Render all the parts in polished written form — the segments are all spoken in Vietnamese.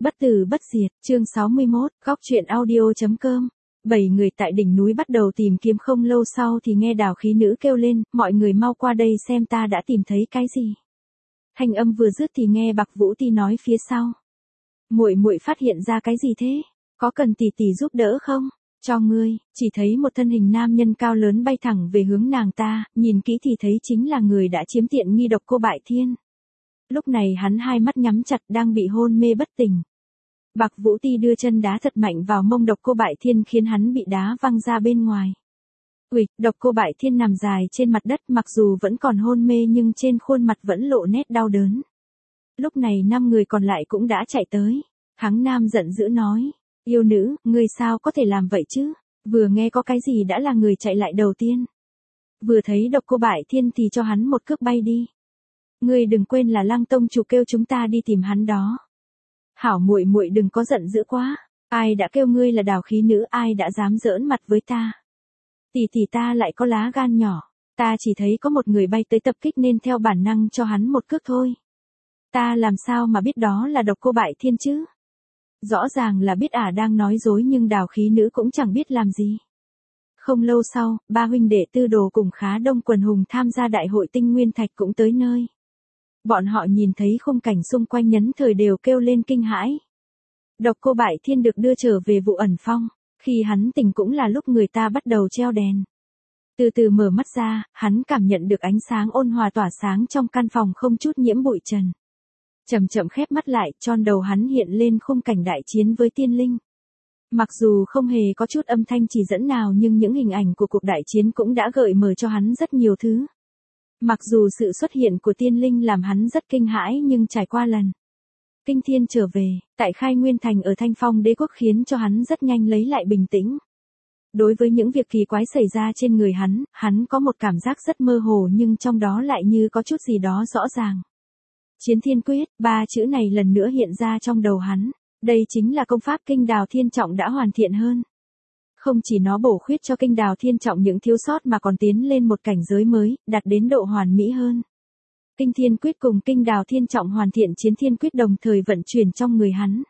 Bất tử bất diệt, chương 61, góc truyện audio.com. 7 người tại đỉnh núi bắt đầu tìm kiếm, không lâu sau thì nghe đào khí nữ kêu lên, mọi người mau qua đây xem ta đã tìm thấy cái gì. Thanh âm vừa dứt thì nghe Bạc Vũ Ti nói phía sau. Muội muội phát hiện ra cái gì thế? Có cần tỷ tỷ giúp đỡ không? Cho ngươi, chỉ thấy một thân hình nam nhân cao lớn bay thẳng về hướng nàng ta, nhìn kỹ thì thấy chính là người đã chiếm tiện nghi Độc Cô Bại Thiên. Lúc này hắn hai mắt nhắm chặt đang bị hôn mê bất tỉnh. Bạc Vũ Ti đưa chân đá thật mạnh vào mông Độc Cô Bại Thiên khiến hắn bị đá văng ra bên ngoài. Độc Cô Bại Thiên nằm dài trên mặt đất, mặc dù vẫn còn hôn mê nhưng trên khuôn mặt vẫn lộ nét đau đớn. Lúc này 5 người còn lại cũng đã chạy tới. Thắng Nam giận dữ nói, yêu nữ, ngươi sao có thể làm vậy chứ? Vừa nghe có cái gì đã là người chạy lại đầu tiên. Vừa thấy Độc Cô Bại Thiên thì cho hắn một cước bay đi. Ngươi đừng quên là Lăng tông chủ kêu chúng ta đi tìm hắn đó. Hảo muội muội đừng có giận dữ quá, ai đã kêu ngươi là đào khí nữ, ai đã dám giỡn mặt với ta. Tỷ ta lại có lá gan nhỏ, ta chỉ thấy có một người bay tới tập kích nên theo bản năng cho hắn một cước thôi. Ta làm sao mà biết đó là Độc Cô Bại Thiên chứ? Rõ ràng là biết đang nói dối nhưng đào khí nữ cũng chẳng biết làm gì. Không lâu sau, 3 huynh đệ Tư Đồ cùng khá đông quần hùng tham gia đại hội tinh nguyên thạch cũng tới nơi. Bọn họ nhìn thấy khung cảnh xung quanh nhấn thời đều kêu lên kinh hãi. Độc Cô Bại Thiên được đưa trở về Vụ Ẩn Phong, khi hắn tỉnh cũng là lúc người ta bắt đầu treo đèn. Từ từ mở mắt ra, hắn cảm nhận được ánh sáng ôn hòa tỏa sáng trong căn phòng không chút nhiễm bụi trần. Chậm chậm khép mắt lại, tròn đầu hắn hiện lên khung cảnh đại chiến với tiên linh. Mặc dù không hề có chút âm thanh chỉ dẫn nào nhưng những hình ảnh của cuộc đại chiến cũng đã gợi mở cho hắn rất nhiều thứ. Mặc dù sự xuất hiện của tiên linh làm hắn rất kinh hãi nhưng trải qua lần kinh thiên trở về, tại Khai Nguyên Thành ở Thanh Phong Đế Quốc khiến cho hắn rất nhanh lấy lại bình tĩnh. Đối với những việc kỳ quái xảy ra trên người hắn có một cảm giác rất mơ hồ nhưng trong đó lại như có chút gì đó rõ ràng. Chiến Thiên Quyết, 3 chữ này lần nữa hiện ra trong đầu hắn, đây chính là công pháp Kinh Đào Thiên Trọng đã hoàn thiện hơn. Không chỉ nó bổ khuyết cho Kinh Đào Thiên Trọng những thiếu sót mà còn tiến lên một cảnh giới mới, đạt đến độ hoàn mỹ hơn. Kinh Thiên Quyết cùng Kinh Đào Thiên Trọng hoàn thiện Chiến Thiên Quyết đồng thời vận chuyển trong người hắn.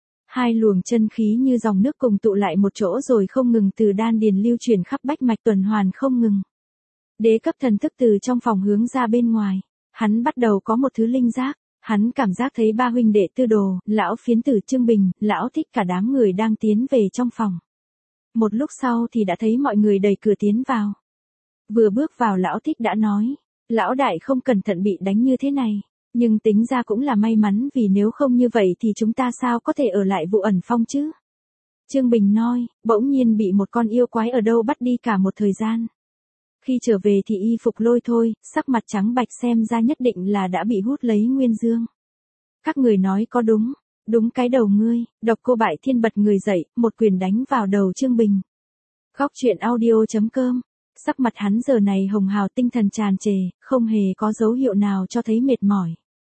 2 luồng chân khí như dòng nước cùng tụ lại một chỗ rồi không ngừng từ đan điền lưu chuyển khắp bách mạch tuần hoàn không ngừng. Đế cấp thần thức từ trong phòng hướng ra bên ngoài, hắn bắt đầu có một thứ linh giác. Hắn cảm giác thấy 3 huynh đệ Tư Đồ, lão phiến tử Trương Bình, lão Thích cả đám người đang tiến về trong phòng. Một lúc sau thì đã thấy mọi người đẩy cửa tiến vào. Vừa bước vào lão Thích đã nói, lão đại không cẩn thận bị đánh như thế này, nhưng tính ra cũng là may mắn vì nếu không như vậy thì chúng ta sao có thể ở lại Vụ Ẩn Phong chứ. Trương Bình nói, bỗng nhiên bị một con yêu quái ở đâu bắt đi cả một thời gian. Khi trở về thì y phục lôi thôi, sắc mặt trắng bạch xem ra nhất định là đã bị hút lấy nguyên dương. Các người nói có đúng, đúng cái đầu ngươi. Độc Cô Bại Thiên bật người dậy, một quyền đánh vào đầu Trương Bình. Góc truyện audio.com. Sắc mặt hắn giờ này hồng hào, tinh thần tràn trề, không hề có dấu hiệu nào cho thấy mệt mỏi.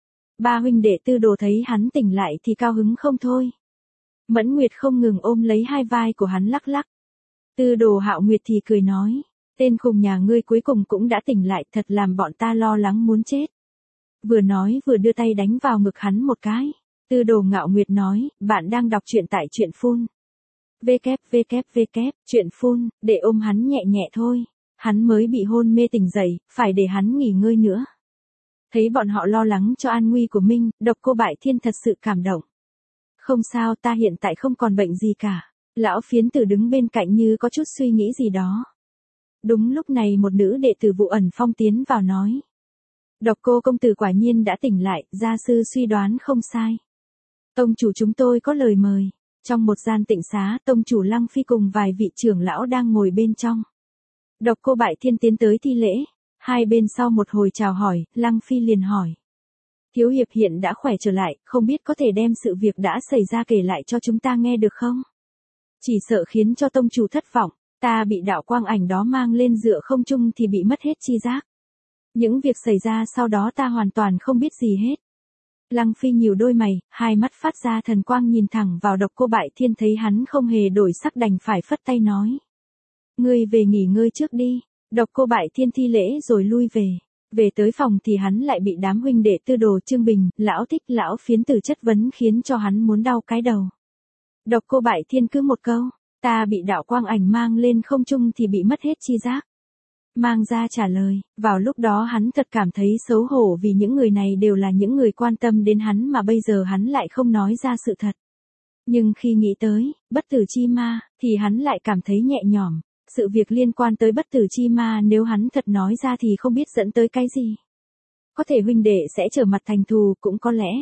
3 huynh đệ Tư Đồ thấy hắn tỉnh lại thì cao hứng không thôi. Mẫn Nguyệt không ngừng ôm lấy hai vai của hắn lắc lắc. Tư Đồ Hạo Nguyệt thì cười nói, tên khùng nhà ngươi cuối cùng cũng đã tỉnh lại, thật làm bọn ta lo lắng muốn chết. Vừa nói vừa đưa tay đánh vào ngực hắn một cái. Tư Đồ Ngạo Nguyệt nói, bạn đang đọc truyện tại truyện phun. Truyện phun, để ôm hắn nhẹ nhẹ thôi. Hắn mới bị hôn mê tỉnh dậy, phải để hắn nghỉ ngơi nữa. Thấy bọn họ lo lắng cho an nguy của mình, Độc Cô Bại Thiên thật sự cảm động. Không sao, ta hiện tại không còn bệnh gì cả. Lão phiến tử đứng bên cạnh như có chút suy nghĩ gì đó. Đúng lúc này một nữ đệ tử Vụ Ẩn Phong tiến vào nói. Độc Cô công tử quả nhiên đã tỉnh lại, gia sư suy đoán không sai. Tông chủ chúng tôi có lời mời. Trong một gian tịnh xá, tông chủ Lăng Phi cùng vài vị trưởng lão đang ngồi bên trong. Độc Cô Bại Thiên tiến tới thi lễ. Hai bên sau một hồi chào hỏi, Lăng Phi liền hỏi. Thiếu hiệp hiện đã khỏe trở lại, không biết có thể đem sự việc đã xảy ra kể lại cho chúng ta nghe được không? Chỉ sợ khiến cho tông chủ thất vọng. Ta bị đạo quang ảnh đó mang lên giữa không trung thì bị mất hết chi giác. Những việc xảy ra sau đó ta hoàn toàn không biết gì hết. Lăng Phi nhíu đôi mày, hai mắt phát ra thần quang nhìn thẳng vào Độc Cô Bại Thiên, thấy hắn không hề đổi sắc đành phải phất tay nói. Ngươi về nghỉ ngơi trước đi. Độc Cô Bại Thiên thi lễ rồi lui về. Về tới phòng thì hắn lại bị đám huynh đệ Tư Đồ, Trương Bình, Lão Thích, Lão Phiến Tử chất vấn khiến cho hắn muốn đau cái đầu. Độc Cô Bại Thiên cứ một câu, ta bị đạo quang ảnh mang lên không trung thì bị mất hết chi giác. Mang ra trả lời, vào lúc đó hắn thật cảm thấy xấu hổ vì những người này đều là những người quan tâm đến hắn mà bây giờ hắn lại không nói ra sự thật. Nhưng khi nghĩ tới, bất tử chi ma, thì hắn lại cảm thấy nhẹ nhõm. Sự việc liên quan tới bất tử chi ma nếu hắn thật nói ra thì không biết dẫn tới cái gì. Có thể huynh đệ sẽ trở mặt thành thù cũng có lẽ.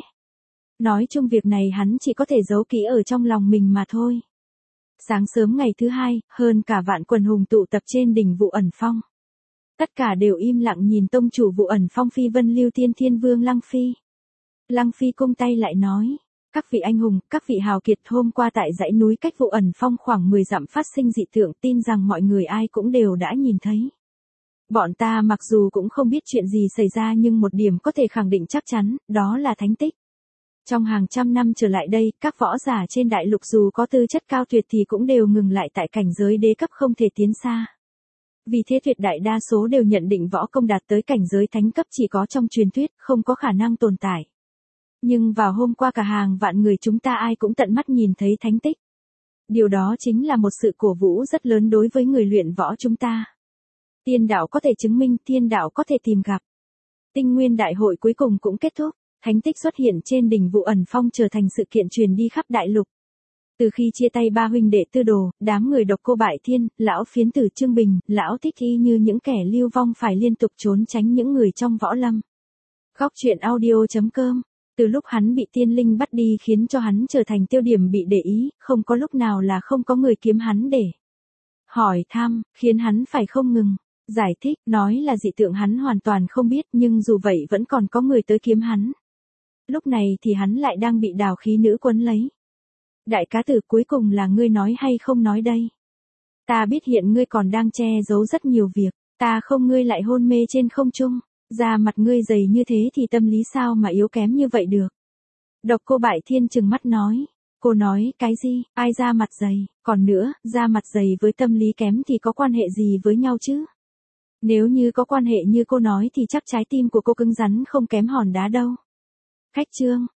Nói chung việc này hắn chỉ có thể giấu kỹ ở trong lòng mình mà thôi. Sáng sớm ngày thứ hai, hơn cả vạn quần hùng tụ tập trên đỉnh Vụ Ẩn Phong. Tất cả đều im lặng nhìn tông chủ Vụ Ẩn Phong Phi Vân Lưu Tiên Thiên Vương Lăng Phi. Lăng Phi cung tay lại nói. Các vị anh hùng, các vị hào kiệt, hôm qua tại dãy núi cách Vụ Ẩn Phong khoảng 10 dặm phát sinh dị tượng, tin rằng mọi người ai cũng đều đã nhìn thấy. Bọn ta mặc dù cũng không biết chuyện gì xảy ra nhưng một điểm có thể khẳng định chắc chắn, đó là thánh tích. Trong hàng trăm năm trở lại đây, các võ giả trên đại lục dù có tư chất cao tuyệt thì cũng đều ngừng lại tại cảnh giới đế cấp không thể tiến xa. Vì thế tuyệt đại đa số đều nhận định võ công đạt tới cảnh giới thánh cấp chỉ có trong truyền thuyết, không có khả năng tồn tại. Nhưng vào hôm qua cả hàng vạn người chúng ta ai cũng tận mắt nhìn thấy thánh tích. Điều đó chính là một sự cổ vũ rất lớn đối với người luyện võ chúng ta. Tiên đạo có thể chứng minh, thiên đạo có thể tìm gặp. Tinh nguyên đại hội cuối cùng cũng kết thúc, thánh tích xuất hiện trên đỉnh Vụ Ẩn Phong trở thành sự kiện truyền đi khắp đại lục. Từ khi chia tay ba huynh đệ Tư Đồ, đám người Độc Cô Bại Thiên, Lão Phiến Tử, Trương Bình, Lão Thích y như những kẻ lưu vong phải liên tục trốn tránh những người trong võ lâm. Góc truyện audio.com. Từ lúc hắn bị tiên linh bắt đi khiến cho hắn trở thành tiêu điểm bị để ý, không có lúc nào là không có người kiếm hắn để hỏi thăm, khiến hắn phải không ngừng giải thích, nói là dị tượng hắn hoàn toàn không biết nhưng dù vậy vẫn còn có người tới kiếm hắn. Lúc này thì hắn lại đang bị Đào Khí Nữ quấn lấy. Đại cá tử, cuối cùng là ngươi nói hay không nói đây? Ta biết hiện ngươi còn đang che giấu rất nhiều việc, ta không ngươi lại hôn mê trên không trung. Da mặt ngươi dày như thế thì tâm lý sao mà yếu kém như vậy được. Độc Cô Bại Thiên trừng mắt nói. Cô nói cái gì, ai da mặt dày, còn nữa, da mặt dày với tâm lý kém thì có quan hệ gì với nhau chứ? Nếu như có quan hệ như cô nói thì chắc trái tim của cô cứng rắn không kém hòn đá đâu. Khách chương.